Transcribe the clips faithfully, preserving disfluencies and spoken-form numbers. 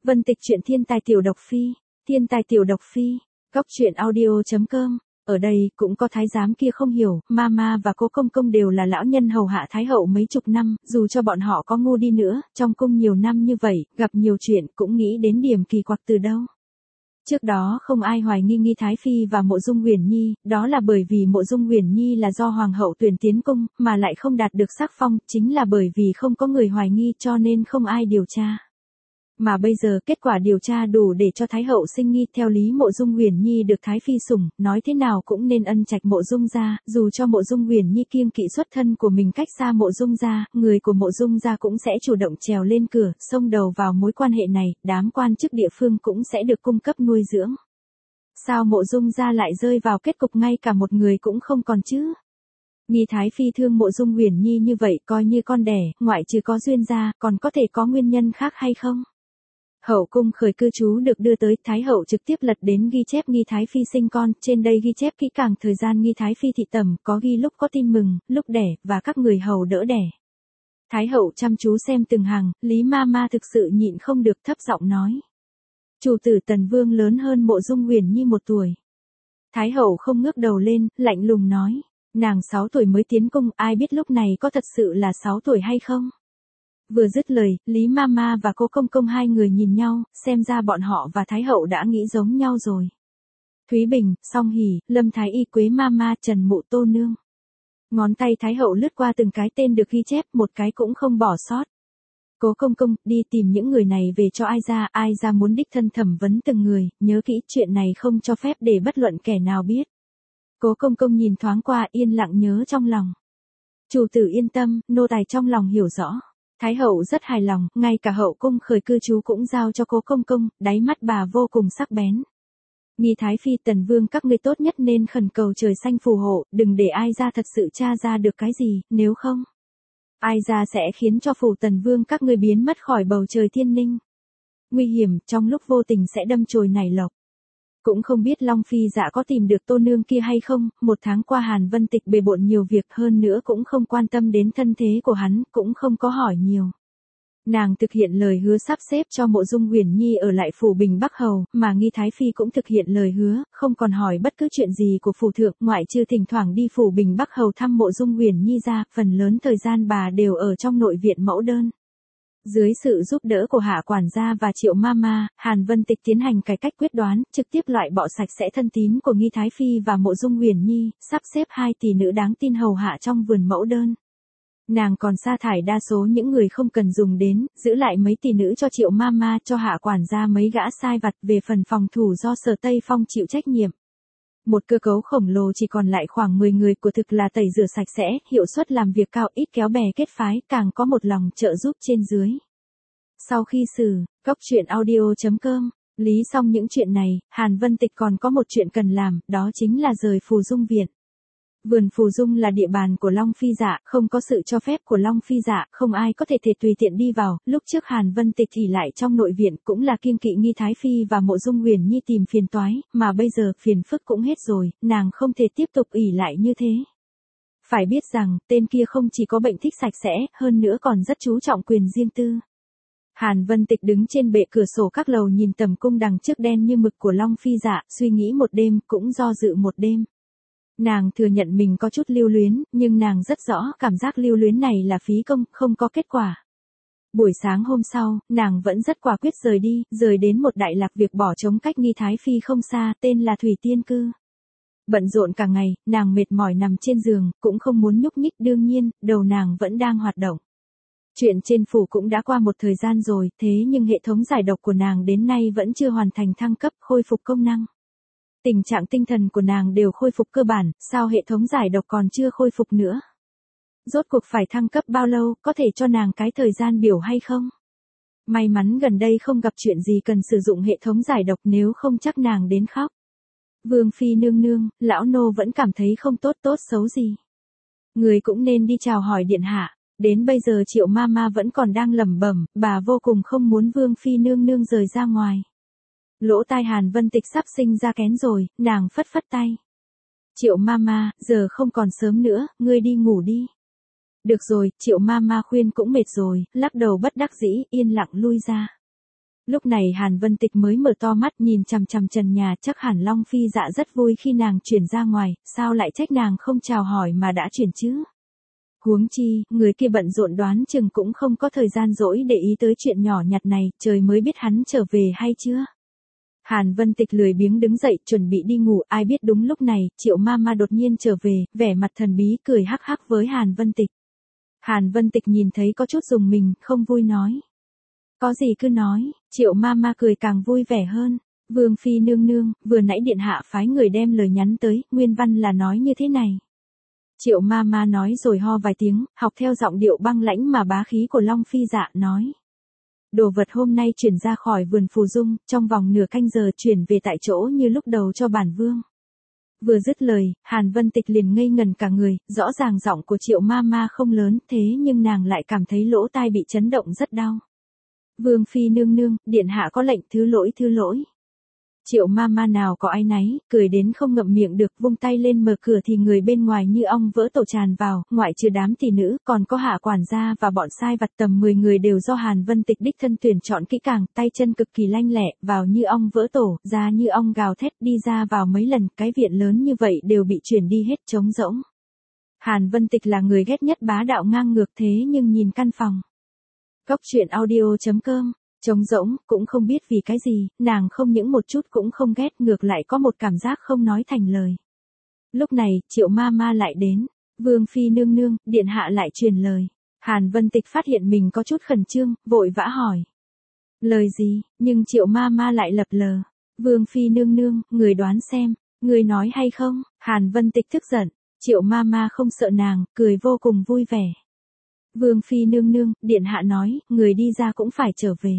Vân Tịch truyện thiên tài tiểu độc phi, thiên tài tiểu độc phi, góc truyện audio.com. Ở đây cũng có thái giám kia không hiểu, Mama và cô công công đều là lão nhân hầu hạ thái hậu mấy chục năm, dù cho bọn họ có ngu đi nữa, trong cung nhiều năm như vậy, gặp nhiều chuyện cũng nghĩ đến điểm kỳ quặc từ đâu. Trước đó không ai hoài nghi Nghi Thái Phi và Mộ Dung Huyền Nhi, đó là bởi vì Mộ Dung Huyền Nhi là do Hoàng hậu tuyển tiến cung, mà lại không đạt được sắc phong, chính là bởi vì không có người hoài nghi cho nên không ai điều tra. Mà bây giờ kết quả điều tra đủ để cho Thái hậu sinh nghi, theo lý Mộ Dung Huyền Nhi được Thái Phi sủng, nói thế nào cũng nên ân trạch Mộ Dung gia, dù cho Mộ Dung Huyền Nhi kiêng kỵ xuất thân của mình cách xa Mộ Dung gia, người của Mộ Dung gia cũng sẽ chủ động trèo lên cửa, xông đầu vào mối quan hệ này, đám quan chức địa phương cũng sẽ được cung cấp nuôi dưỡng. Sao Mộ Dung gia lại rơi vào kết cục ngay cả một người cũng không còn chứ? Nghi Thái Phi thương Mộ Dung Huyền Nhi như vậy coi như con đẻ, ngoại trừ có duyên gia, còn có thể có nguyên nhân khác hay không? Hậu cung khởi cư trú được đưa tới, Thái hậu trực tiếp lật đến ghi chép Nghi Thái Phi sinh con, trên đây ghi chép kỹ càng thời gian Nghi Thái Phi thị tẩm, có ghi lúc có tin mừng, lúc đẻ, và các người hầu đỡ đẻ. Thái hậu chăm chú xem từng hàng, Lý Mama thực sự nhịn không được thấp giọng nói. Chủ tử Tần Vương lớn hơn Mộ Dung Huyền Nhi một tuổi. Thái hậu không ngước đầu lên, lạnh lùng nói, nàng sáu tuổi mới tiến cung, ai biết lúc này có thật sự là sáu tuổi hay không? Vừa dứt lời, Lý Mama và cô công công hai người nhìn nhau, xem ra bọn họ và Thái hậu đã nghĩ giống nhau rồi. Thúy Bình, Song Hỷ, Lâm Thái Y, Quế Mama, Trần Mụ, Tô Nương. Ngón tay Thái hậu lướt qua từng cái tên được ghi chép, một cái cũng không bỏ sót. Cố công công, đi tìm những người này về cho ai ra, ai ra muốn đích thân thẩm vấn từng người, nhớ kỹ chuyện này không cho phép để bất luận kẻ nào biết. Cố công công nhìn thoáng qua, yên lặng nhớ trong lòng. Chủ tử yên tâm, nô tài trong lòng hiểu rõ. Thái hậu rất hài lòng, ngay cả hậu cung khởi cư trú cũng giao cho cố công công, đáy mắt bà vô cùng sắc bén. Nghi Thái Phi Tần Vương các ngươi tốt nhất nên khẩn cầu trời xanh phù hộ, đừng để ai ra thật sự tra ra được cái gì, nếu không, ai ra sẽ khiến cho phủ Tần Vương các ngươi biến mất khỏi bầu trời thiên ninh. Nguy hiểm, trong lúc vô tình sẽ đâm chồi nảy lộc. Cũng không biết Long Phi Dạ có tìm được Tô Nương kia hay không, một tháng qua Hàn Vân Tịch bề bộn nhiều việc hơn nữa cũng không quan tâm đến thân thế của hắn, cũng không có hỏi nhiều. Nàng thực hiện lời hứa sắp xếp cho Mộ Dung Huyền Nhi ở lại phủ Bình Bắc Hầu, mà Nghi Thái Phi cũng thực hiện lời hứa, không còn hỏi bất cứ chuyện gì của phủ thượng, ngoại trừ thỉnh thoảng đi phủ Bình Bắc Hầu thăm Mộ Dung Huyền Nhi ra, phần lớn thời gian bà đều ở trong nội viện mẫu đơn. Dưới sự giúp đỡ của Hạ quản gia và Triệu Mama, Hàn Vân Tịch tiến hành cải cách quyết đoán, trực tiếp loại bỏ sạch sẽ thân tín của Nghi Thái Phi và Mộ Dung Huyền Nhi, sắp xếp hai tỷ nữ đáng tin hầu hạ trong vườn mẫu đơn. Nàng còn sa thải đa số những người không cần dùng đến, giữ lại mấy tỷ nữ cho Triệu Mama, cho Hạ quản gia mấy gã sai vặt, về phần phòng thủ do Sở Tây Phong chịu trách nhiệm. Một cơ cấu khổng lồ chỉ còn lại khoảng mười người, của thực là tẩy rửa sạch sẽ, hiệu suất làm việc cao, ít kéo bè kết phái, càng có một lòng trợ giúp trên dưới. Sau khi xử, góc truyện audio.com, lý xong những chuyện này, Hàn Vân Tịch còn có một chuyện cần làm, đó chính là rời Phù Dung viện. Vườn Phù Dung là địa bàn của Long Phi Dạ, không có sự cho phép của Long Phi Dạ, không ai có thể thể tùy tiện đi vào, lúc trước Hàn Vân Tịch ỷ lại trong nội viện cũng là kiêng kỵ Nghi Thái Phi và Mộ Dung Huyền Nhi tìm phiền toái, mà bây giờ phiền phức cũng hết rồi, nàng không thể tiếp tục ỷ lại như thế. Phải biết rằng, tên kia không chỉ có bệnh thích sạch sẽ, hơn nữa còn rất chú trọng quyền riêng tư. Hàn Vân Tịch đứng trên bệ cửa sổ các lầu nhìn tầm cung đằng trước đen như mực của Long Phi Dạ, suy nghĩ một đêm, cũng do dự một đêm. Nàng thừa nhận mình có chút lưu luyến, nhưng nàng rất rõ cảm giác lưu luyến này là phí công, không có kết quả. Buổi sáng hôm sau, nàng vẫn rất quả quyết rời đi, rời đến một đại lạc việc bỏ trống cách Nghi Thái Phi không xa, tên là Thủy Tiên Cư. Bận rộn cả ngày, nàng mệt mỏi nằm trên giường, cũng không muốn nhúc nhích, đương nhiên, đầu nàng vẫn đang hoạt động. Chuyện trên phủ cũng đã qua một thời gian rồi, thế nhưng hệ thống giải độc của nàng đến nay vẫn chưa hoàn thành thăng cấp, khôi phục công năng. Tình trạng tinh thần của nàng đều khôi phục cơ bản, sao hệ thống giải độc còn chưa khôi phục nữa? Rốt cuộc phải thăng cấp bao lâu, có thể cho nàng cái thời gian biểu hay không? May mắn gần đây không gặp chuyện gì cần sử dụng hệ thống giải độc, nếu không chắc nàng đến khóc. Vương Phi nương nương, lão nô vẫn cảm thấy không tốt tốt xấu gì. Người cũng nên đi chào hỏi điện hạ. Đến bây giờ Triệu Mama vẫn còn đang lẩm bẩm, bà vô cùng không muốn Vương Phi nương nương rời ra ngoài. Lỗ tai Hàn Vân Tịch sắp sinh ra kén rồi, nàng phất phất tay. Triệu Mama, giờ không còn sớm nữa, ngươi đi ngủ đi. Được rồi, Triệu Mama khuyên cũng mệt rồi, lắc đầu bất đắc dĩ, yên lặng lui ra. Lúc này Hàn Vân Tịch mới mở to mắt nhìn chằm chằm trần nhà, chắc hẳn Long Phi Dạ rất vui khi nàng chuyển ra ngoài, sao lại trách nàng không chào hỏi mà đã chuyển chứ? Huống chi, người kia bận rộn đoán chừng cũng không có thời gian rỗi để ý tới chuyện nhỏ nhặt này, trời mới biết hắn trở về hay chưa. Hàn Vân Tịch lười biếng đứng dậy chuẩn bị đi ngủ, ai biết đúng lúc này, Triệu Mama đột nhiên trở về, vẻ mặt thần bí cười hắc hắc với Hàn Vân Tịch. Hàn Vân Tịch nhìn thấy có chút rùng mình, không vui nói. Có gì cứ nói, Triệu Mama cười càng vui vẻ hơn. Vương Phi nương nương, vừa nãy điện hạ phái người đem lời nhắn tới, nguyên văn là nói như thế này. Triệu Mama nói rồi ho vài tiếng, học theo giọng điệu băng lãnh mà bá khí của Long Phi Dạ nói. Đồ vật hôm nay chuyển ra khỏi vườn phù dung, trong vòng nửa canh giờ chuyển về tại chỗ như lúc đầu cho bản vương. Vừa dứt lời, Hàn Vân Tịch liền ngây ngần cả người, rõ ràng giọng của Triệu Mama không lớn thế nhưng nàng lại cảm thấy lỗ tai bị chấn động rất đau. Vương Phi nương nương, điện hạ có lệnh thứ lỗi thứ lỗi. Triệu Mama nào có áy náy, cười đến không ngậm miệng được, vung tay lên mở cửa thì người bên ngoài như ong vỡ tổ tràn vào, ngoại trừ đám tỷ nữ, còn có hạ quản gia và bọn sai vặt tầm mười người đều do Hàn Vân Tịch đích thân tuyển chọn kỹ càng, tay chân cực kỳ lanh lẹ, vào như ong vỡ tổ, ra như ong gào thét, đi ra vào mấy lần, cái viện lớn như vậy đều bị chuyển đi hết trống rỗng. Hàn Vân Tịch là người ghét nhất bá đạo ngang ngược thế nhưng nhìn căn phòng. Góc truyện audio chấm com trống rỗng, cũng không biết vì cái gì, nàng không những một chút cũng không ghét, ngược lại có một cảm giác không nói thành lời. Lúc này, Triệu Mama lại đến. Vương Phi nương nương, điện hạ lại truyền lời. Hàn Vân Tịch phát hiện mình có chút khẩn trương, vội vã hỏi. Lời gì, nhưng Triệu Mama lại lập lờ. Vương Phi nương nương, người đoán xem, người nói hay không? Hàn Vân Tịch tức giận, Triệu Mama không sợ nàng, cười vô cùng vui vẻ. Vương Phi nương nương, điện hạ nói, người đi ra cũng phải trở về.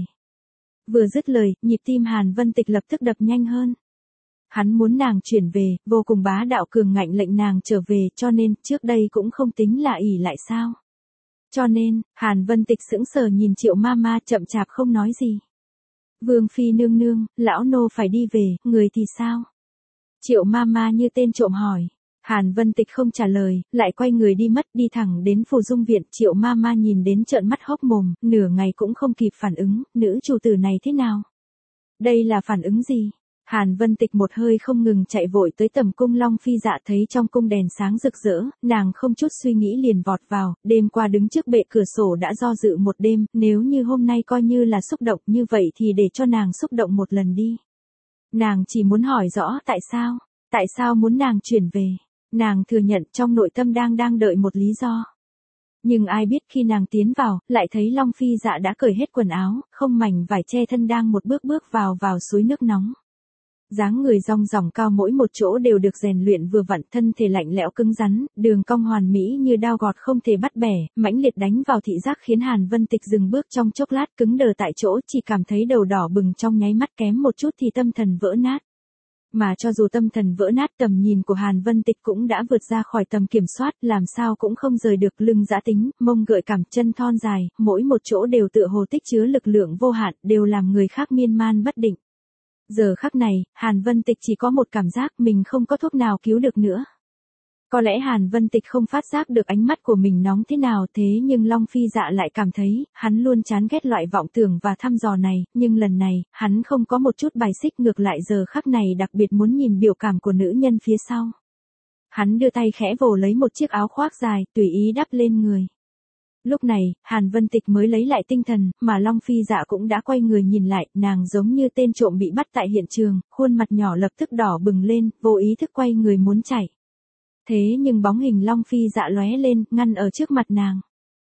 Vừa dứt lời, nhịp tim Hàn Vân Tịch lập tức đập nhanh hơn. Hắn muốn nàng chuyển về, vô cùng bá đạo cường ngạnh lệnh nàng trở về, cho nên, trước đây cũng không tính là ỷ lại sao. Cho nên, Hàn Vân Tịch sững sờ nhìn Triệu Mama chậm chạp không nói gì. Vương Phi nương nương, lão nô phải đi về, người thì sao? Triệu Mama như tên trộm hỏi. Hàn Vân Tịch không trả lời, lại quay người đi mất, đi thẳng đến phù dung viện. Triệu Mama nhìn đến trợn mắt hốc mồm, nửa ngày cũng không kịp phản ứng, nữ chủ tử này thế nào? Đây là phản ứng gì? Hàn Vân Tịch một hơi không ngừng chạy vội tới tầm cung Long Phi Dạ, thấy trong cung đèn sáng rực rỡ, nàng không chút suy nghĩ liền vọt vào, đêm qua đứng trước bệ cửa sổ đã do dự một đêm, nếu như hôm nay coi như là xúc động như vậy thì để cho nàng xúc động một lần đi. Nàng chỉ muốn hỏi rõ tại sao, tại sao muốn nàng chuyển về. Nàng thừa nhận trong nội tâm đang đang đợi một lý do. Nhưng ai biết khi nàng tiến vào, lại thấy Long Phi Dạ đã cởi hết quần áo, không mảnh vải che thân đang một bước bước vào vào suối nước nóng. Dáng người rong ròng cao mỗi một chỗ đều được rèn luyện vừa vặn, thân thể lạnh lẽo cứng rắn, đường cong hoàn mỹ như đao gọt không thể bắt bẻ, mãnh liệt đánh vào thị giác khiến Hàn Vân Tịch dừng bước trong chốc lát, cứng đờ tại chỗ, chỉ cảm thấy đầu đỏ bừng trong nháy mắt, kém một chút thì tâm thần vỡ nát. Mà cho dù tâm thần vỡ nát, tầm nhìn của Hàn Vân Tịch cũng đã vượt ra khỏi tầm kiểm soát, làm sao cũng không rời được lưng giã tính, mông gợi cảm, chân thon dài, mỗi một chỗ đều tựa hồ tích chứa lực lượng vô hạn, đều làm người khác miên man bất định. Giờ khắc này, Hàn Vân Tịch chỉ có một cảm giác mình không có thuốc nào cứu được nữa. Có lẽ Hàn Vân Tịch không phát giác được ánh mắt của mình nóng thế nào, thế nhưng Long Phi Dạ lại cảm thấy, hắn luôn chán ghét loại vọng tưởng và thăm dò này, nhưng lần này, hắn không có một chút bài xích, ngược lại giờ khắc này đặc biệt muốn nhìn biểu cảm của nữ nhân phía sau. Hắn đưa tay khẽ vồ lấy một chiếc áo khoác dài, tùy ý đắp lên người. Lúc này, Hàn Vân Tịch mới lấy lại tinh thần, mà Long Phi Dạ cũng đã quay người nhìn lại, nàng giống như tên trộm bị bắt tại hiện trường, khuôn mặt nhỏ lập tức đỏ bừng lên, vô ý thức quay người muốn chạy. Thế nhưng bóng hình Long Phi Dạ lóe lên, ngăn ở trước mặt nàng.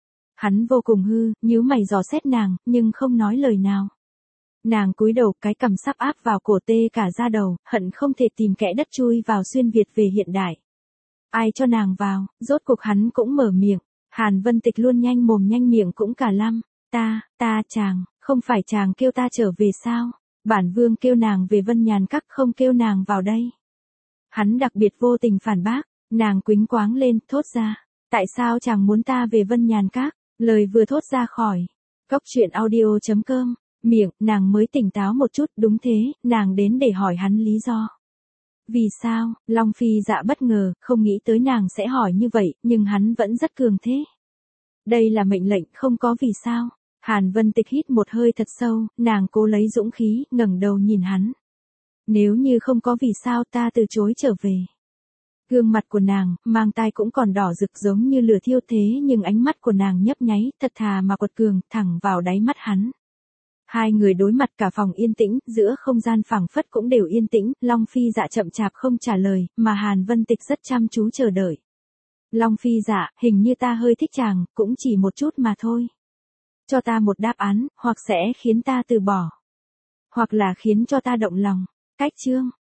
Hắn vô cùng hư, nhíu mày dò xét nàng, nhưng không nói lời nào. Nàng cúi đầu, cái cằm sắp áp vào cổ, tê cả da đầu, hận không thể tìm kẽ đất chui vào xuyên Việt về hiện đại. Ai cho nàng vào, rốt cuộc hắn cũng mở miệng. Hàn Vân Tịch luôn nhanh mồm nhanh miệng cũng cả lăm. Ta, ta chàng, không phải chàng kêu ta trở về sao? Bản vương kêu nàng về Vân Nhàn Các, không kêu nàng vào đây. Hắn đặc biệt vô tình phản bác. Nàng quýnh quáng lên, thốt ra. Tại sao chàng muốn ta về Vân Nhàn Các? Lời vừa thốt ra khỏi. Góc truyện audio chấm com. Miệng, nàng mới tỉnh táo một chút, đúng thế, nàng đến để hỏi hắn lý do. Vì sao? Long Phi Dạ bất ngờ, không nghĩ tới nàng sẽ hỏi như vậy, nhưng hắn vẫn rất cường thế. Đây là mệnh lệnh, không có vì sao. Hàn Vân Tịch hít một hơi thật sâu, nàng cố lấy dũng khí, ngẩng đầu nhìn hắn. Nếu như không có vì sao ta từ chối trở về. Gương mặt của nàng, mang tai cũng còn đỏ rực giống như lửa thiêu thế nhưng ánh mắt của nàng nhấp nháy, thật thà mà quật cường, thẳng vào đáy mắt hắn. Hai người đối mặt cả phòng yên tĩnh, giữa không gian phảng phất cũng đều yên tĩnh, Long Phi Dạ chậm chạp không trả lời, mà Hàn Vân Tịch rất chăm chú chờ đợi. Long Phi Dạ, hình như ta hơi thích chàng, cũng chỉ một chút mà thôi. Cho ta một đáp án, hoặc sẽ khiến ta từ bỏ. Hoặc là khiến cho ta động lòng. Cách chương.